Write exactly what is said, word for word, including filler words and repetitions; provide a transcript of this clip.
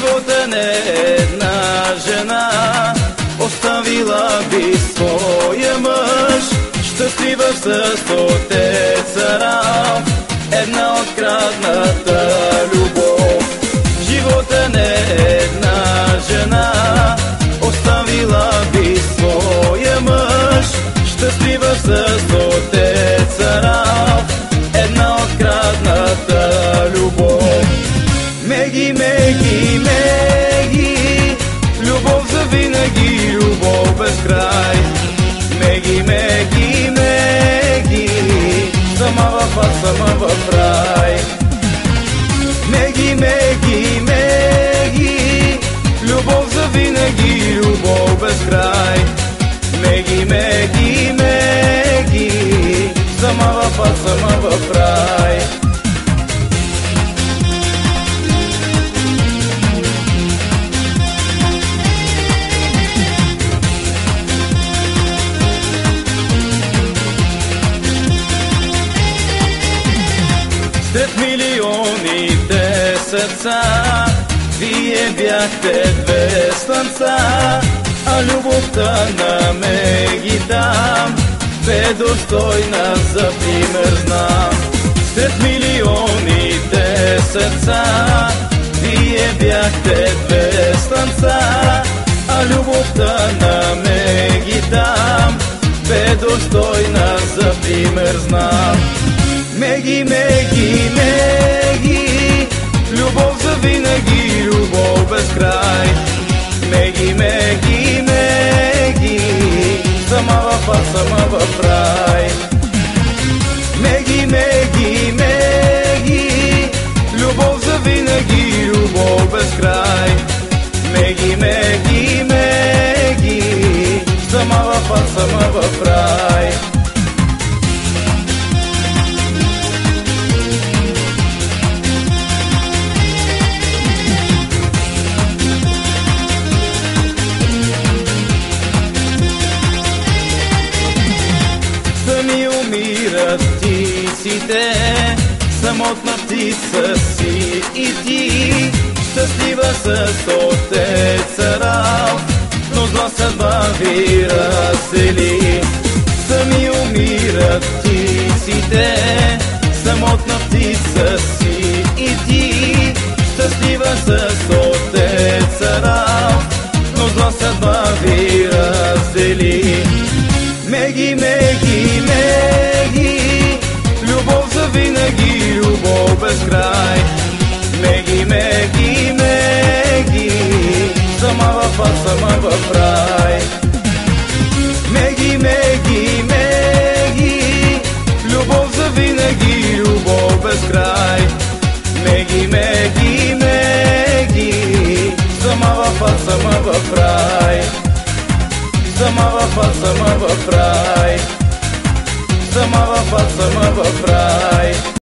живота не една жена оставила би своя мъж, щастлива с отеца Рав, една открадната любов. Живота не една жена оставила би своя мъж, щастлива с отеца Рав, една открадната любов. Меги, Меги, Меги, любов за винаги, любов без край. Меги, Меги, Меги, сама в ад, сама в рай. Меги, Меги, Меги, любов за винаги, любов без край. Меги, Меги, Меги, сама в ад, сама в рай. Сред милионите сърца вие бяхте две слънца, а любовта на Меги там бе достойна за пример знам. Сред милионите сърца вие бяхте две слънца, а любовта на Меги там бе достойна за пример знам. Меги, Меги, Меги, любов за винаги, любов без край. Меги, Меги, Меги, сама в ад, сама в рай. Меги, Меги, Меги, любов за винаги, любов без край. Меги, Меги, Меги, сама в ад, сама в рай. Сами умират птиците, самотна птица си и ти, щастлива с отеца Рав, но зла съдба ви раздели. Сами умират птиците, самотна птица си и ти, щастлива с отеца Рав, но зла съдба ви раздели. Меги, Меги, Меги, любов за винаги, любов без край. Меги, Меги, Меги, сама в ад, сама в рай. Меги, Меги, Меги, любов за винаги, любов без край. Меги, Меги, Меги, сама в ад, сама в рай. Сама в ад, сама в рай. Сама в ад, сама в рай.